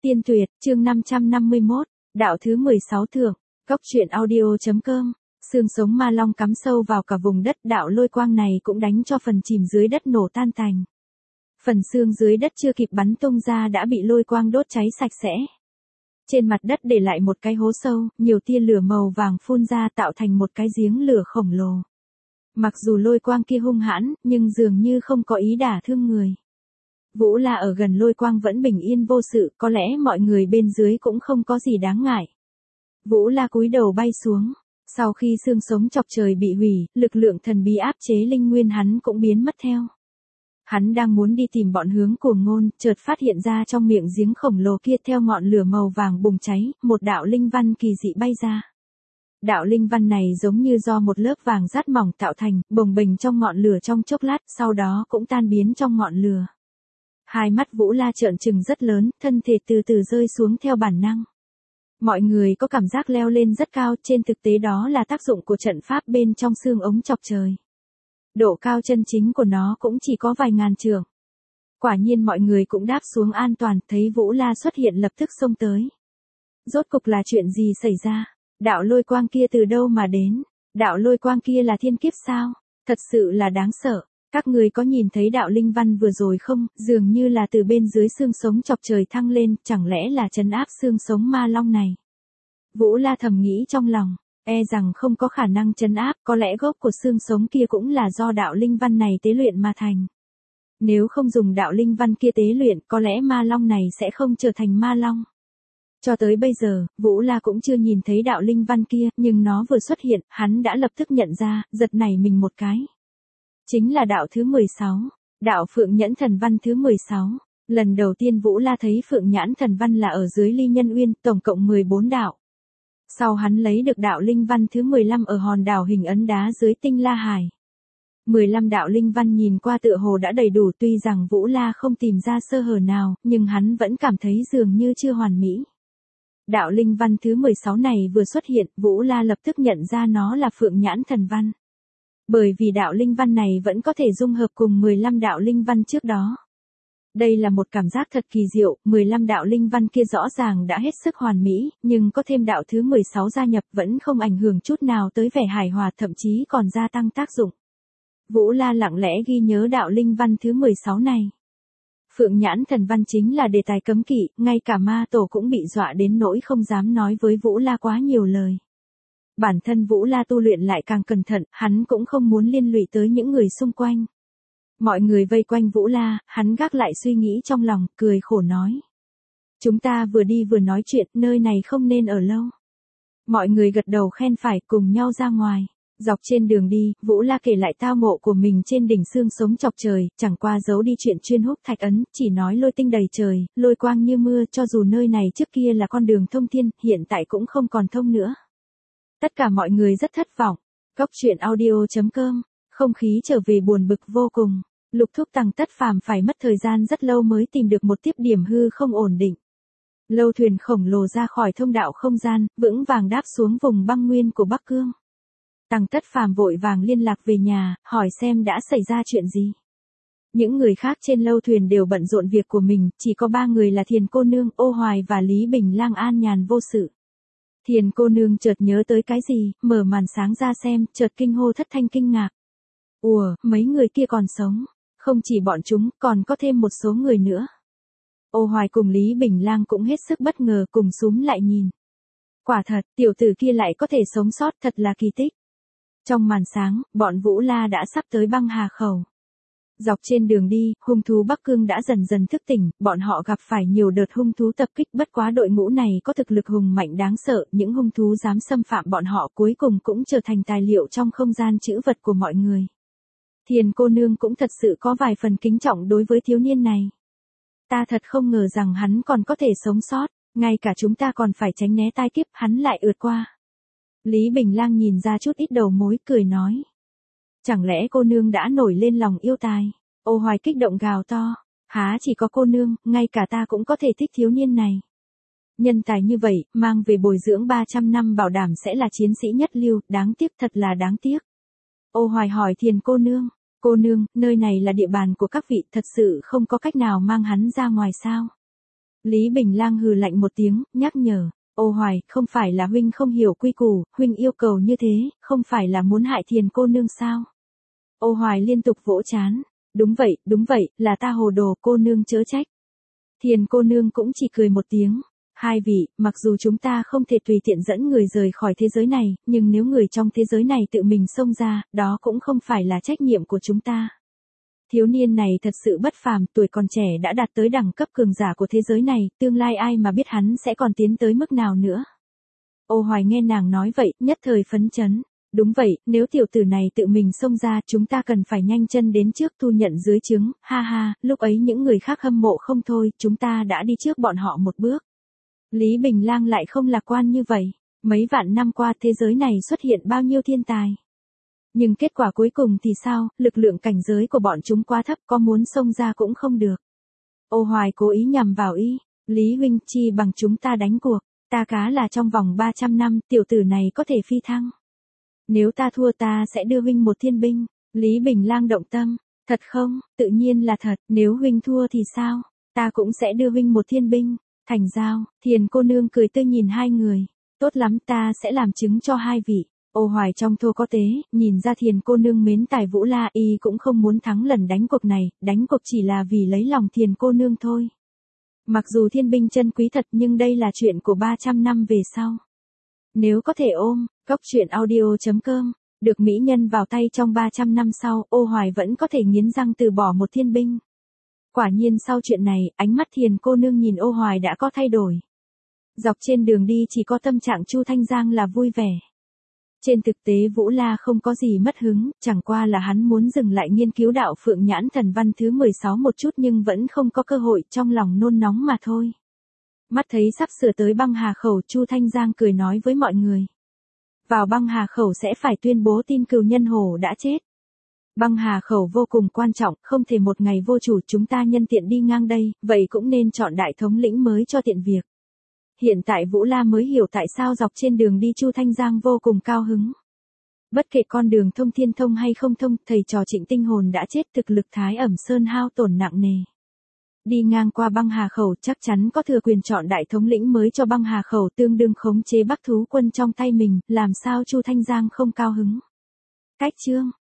Tiên tuyệt, chương 551, đạo thứ 16 thượng, Cốc truyện audio.com, xương sống ma long cắm sâu vào cả vùng đất, đạo lôi quang này cũng đánh cho phần chìm dưới đất nổ tan tành. Phần xương dưới đất chưa kịp bắn tung ra đã bị lôi quang đốt cháy sạch sẽ. Trên mặt đất để lại một cái hố sâu, nhiều tia lửa màu vàng phun ra tạo thành một cái giếng lửa khổng lồ. Mặc dù lôi quang kia hung hãn, nhưng dường như không có ý đả thương người. Vũ La ở gần lôi quang vẫn bình yên vô sự, có lẽ mọi người bên dưới cũng không có gì đáng ngại. Vũ La cúi đầu bay xuống. Sau khi xương sống chọc trời bị hủy, lực lượng thần bí áp chế linh nguyên hắn cũng biến mất theo. Hắn đang muốn đi tìm bọn hướng cuồng ngôn, chợt phát hiện ra trong miệng giếng khổng lồ kia theo ngọn lửa màu vàng bùng cháy, một đạo linh văn kỳ dị bay ra. Đạo linh văn này giống như do một lớp vàng rát mỏng tạo thành, bồng bềnh trong ngọn lửa trong chốc lát, sau đó cũng tan biến trong ngọn lửa. Hai mắt Vũ La trợn trừng rất lớn, thân thể từ từ rơi xuống theo bản năng. Mọi người có cảm giác leo lên rất cao, trên thực tế đó là tác dụng của trận pháp bên trong xương ống chọc trời. Độ cao chân chính của nó cũng chỉ có vài ngàn trượng. Quả nhiên mọi người cũng đáp xuống an toàn, thấy Vũ La xuất hiện lập tức xông tới. Rốt cục là chuyện gì xảy ra? Đạo lôi quang kia từ đâu mà đến? Đạo lôi quang kia là thiên kiếp sao? Thật sự là đáng sợ. Các người có nhìn thấy đạo linh văn vừa rồi không? Dường như là từ bên dưới xương sống chọc trời thăng lên, chẳng lẽ là trấn áp xương sống ma long này? Vũ La thầm nghĩ trong lòng, e rằng không có khả năng trấn áp, có lẽ gốc của xương sống kia cũng là do đạo linh văn này tế luyện mà thành. Nếu không dùng đạo linh văn kia tế luyện, có lẽ ma long này sẽ không trở thành ma long. Cho tới bây giờ, Vũ La cũng chưa nhìn thấy đạo linh văn kia, nhưng nó vừa xuất hiện, hắn đã lập tức nhận ra, giật nảy mình một cái. Chính là đạo thứ 16, đạo Phượng Nhẫn Thần Văn thứ 16. Lần đầu tiên Vũ La thấy Phượng Nhãn Thần Văn là ở dưới Ly Nhân Uyên, tổng cộng 14 đạo. Sau hắn lấy được đạo linh văn thứ 15 ở hòn đảo hình ấn đá dưới Tinh La Hải. 15 đạo linh văn nhìn qua tựa hồ đã đầy đủ, tuy rằng Vũ La không tìm ra sơ hở nào, nhưng hắn vẫn cảm thấy dường như chưa hoàn mỹ. Đạo linh văn thứ 16 này vừa xuất hiện, Vũ La lập tức nhận ra nó là Phượng Nhãn Thần Văn. Bởi vì đạo linh văn này vẫn có thể dung hợp cùng 15 đạo linh văn trước đó. Đây là một cảm giác thật kỳ diệu, 15 đạo linh văn kia rõ ràng đã hết sức hoàn mỹ, nhưng có thêm đạo thứ 16 gia nhập vẫn không ảnh hưởng chút nào tới vẻ hài hòa, thậm chí còn gia tăng tác dụng. Vũ La lặng lẽ ghi nhớ đạo linh văn thứ 16 này. Phượng Nhãn Thần Văn chính là đề tài cấm kỵ, ngay cả ma tổ cũng bị dọa đến nỗi không dám nói với Vũ La quá nhiều lời. Bản thân Vũ La tu luyện lại càng cẩn thận, hắn cũng không muốn liên lụy tới những người xung quanh. Mọi người vây quanh Vũ La, hắn gác lại suy nghĩ trong lòng, cười khổ nói. Chúng ta vừa đi vừa nói chuyện, nơi này không nên ở lâu. Mọi người gật đầu khen phải, cùng nhau ra ngoài. Dọc trên đường đi, Vũ La kể lại tao ngộ của mình trên đỉnh xương sống chọc trời, chẳng qua giấu đi chuyện chuyên húc thạch ấn, chỉ nói lôi tinh đầy trời, lôi quang như mưa, cho dù nơi này trước kia là con đường thông thiên, hiện tại cũng không còn thông nữa. Tất cả mọi người rất thất vọng. Cốc truyện audio.com, không khí trở về buồn bực vô cùng. Lục Thúc Tằng Tất Phàm phải mất thời gian rất lâu mới tìm được một tiếp điểm hư không ổn định. Lâu thuyền khổng lồ ra khỏi thông đạo không gian, vững vàng đáp xuống vùng băng nguyên của Bắc Cương. Tằng Tất Phàm vội vàng liên lạc về nhà, hỏi xem đã xảy ra chuyện gì. Những người khác trên lâu thuyền đều bận rộn việc của mình, chỉ có 3 người là Thiền cô nương, Ô Hoài và Lý Bình Lang an nhàn vô sự. Thiền cô nương chợt nhớ tới cái gì, mở màn sáng ra xem, chợt kinh hô thất thanh kinh ngạc. Ủa, mấy người kia còn sống. Không chỉ bọn chúng, còn có thêm một số người nữa. Ô Hoài cùng Lý Bình Lang cũng hết sức bất ngờ, cùng súm lại nhìn. Quả thật, tiểu tử kia lại có thể sống sót, thật là kỳ tích. Trong màn sáng, bọn Vũ La đã sắp tới băng hà khẩu. Dọc trên đường đi, hung thú Bắc Cương đã dần dần thức tỉnh, bọn họ gặp phải nhiều đợt hung thú tập kích, bất quá đội ngũ này có thực lực hùng mạnh đáng sợ, những hung thú dám xâm phạm bọn họ cuối cùng cũng trở thành tài liệu trong không gian trữ vật của mọi người. Thiền cô nương cũng thật sự có vài phần kính trọng đối với thiếu niên này. Ta thật không ngờ rằng hắn còn có thể sống sót, ngay cả chúng ta còn phải tránh né tai kiếp, hắn lại ượt qua. Lý Bình Lang nhìn ra chút ít đầu mối, cười nói. Chẳng lẽ cô nương đã nổi lên lòng yêu tài? Ô Hoài kích động gào to. Há chỉ có cô nương, ngay cả ta cũng có thể thích thiếu niên này. Nhân tài như vậy, mang về bồi dưỡng 300 năm bảo đảm sẽ là chiến sĩ nhất lưu, đáng tiếc, thật là đáng tiếc. Ô Hoài hỏi Thiền cô nương, nơi này là địa bàn của các vị, thật sự không có cách nào mang hắn ra ngoài sao? Lý Bình Lang hừ lạnh một tiếng, nhắc nhở, Ô Hoài, không phải là huynh không hiểu quy củ, huynh yêu cầu như thế, không phải là muốn hại Thiền cô nương sao? Ô Hoài liên tục vỗ trán, đúng vậy, là ta hồ đồ, cô nương chớ trách. Thiền cô nương cũng chỉ cười một tiếng, hai vị, mặc dù chúng ta không thể tùy tiện dẫn người rời khỏi thế giới này, nhưng nếu người trong thế giới này tự mình xông ra, đó cũng không phải là trách nhiệm của chúng ta. Thiếu niên này thật sự bất phàm, tuổi còn trẻ đã đạt tới đẳng cấp cường giả của thế giới này, tương lai ai mà biết hắn sẽ còn tiến tới mức nào nữa. Ô Hoài nghe nàng nói vậy, nhất thời phấn chấn. Đúng vậy, nếu tiểu tử này tự mình xông ra, chúng ta cần phải nhanh chân đến trước thu nhận dưới trướng, ha ha, lúc ấy những người khác hâm mộ không thôi, chúng ta đã đi trước bọn họ một bước. Lý Bình Lang lại không lạc quan như vậy, mấy vạn năm qua thế giới này xuất hiện bao nhiêu thiên tài. Nhưng kết quả cuối cùng thì sao, lực lượng cảnh giới của bọn chúng quá thấp, có muốn xông ra cũng không được. Ô Hoài cố ý nhằm vào ý, Lý huynh, chi bằng chúng ta đánh cuộc, ta cá là trong vòng 300 năm, tiểu tử này có thể phi thăng. Nếu ta thua ta sẽ đưa huynh một thiên binh, Lý Bình Lang động tâm, thật không, tự nhiên là thật, nếu huynh thua thì sao, ta cũng sẽ đưa huynh một thiên binh, thành giao, Thiền cô nương cười tươi nhìn hai người, tốt lắm ta sẽ làm chứng cho hai vị. Ô Hoài trong thô có tế, nhìn ra Thiền cô nương mến tài Vũ La y cũng không muốn thắng lần đánh cuộc này, đánh cuộc chỉ là vì lấy lòng Thiền cô nương thôi. Mặc dù thiên binh chân quý thật nhưng đây là chuyện của 300 năm về sau. Nếu có thể ôm, goctruyện.audio.com, được mỹ nhân vào tay trong 300 năm sau, Ô Hoài vẫn có thể nghiến răng từ bỏ một thiên binh. Quả nhiên sau chuyện này, ánh mắt Thiền cô nương nhìn Ô Hoài đã có thay đổi. Dọc trên đường đi chỉ có tâm trạng Chu Thanh Giang là vui vẻ. Trên thực tế Vũ La không có gì mất hứng, chẳng qua là hắn muốn dừng lại nghiên cứu đạo Phượng Nhãn Thần Văn thứ 16 một chút nhưng vẫn không có cơ hội, trong lòng nôn nóng mà thôi. Mắt thấy sắp sửa tới Băng Hà Khẩu, Chu Thanh Giang cười nói với mọi người. Vào Băng Hà Khẩu sẽ phải tuyên bố tin Cừu Nhân Hổ đã chết. Băng Hà Khẩu vô cùng quan trọng, không thể một ngày vô chủ chúng ta nhân tiện đi ngang đây, vậy cũng nên chọn đại thống lĩnh mới cho tiện việc. Hiện tại Vũ La mới hiểu tại sao dọc trên đường đi Chu Thanh Giang vô cùng cao hứng. Bất kể con đường thông thiên thông hay không thông, thầy trò Trịnh Tinh Hồn đã chết, thực lực Thái Ẩm Sơn hao tổn nặng nề. Đi ngang qua Băng Hà Khẩu chắc chắn có thừa quyền chọn đại thống lĩnh mới cho Băng Hà Khẩu, tương đương khống chế Bắc Thú quân trong tay mình, làm sao Chu Thanh Giang không cao hứng. Cách chương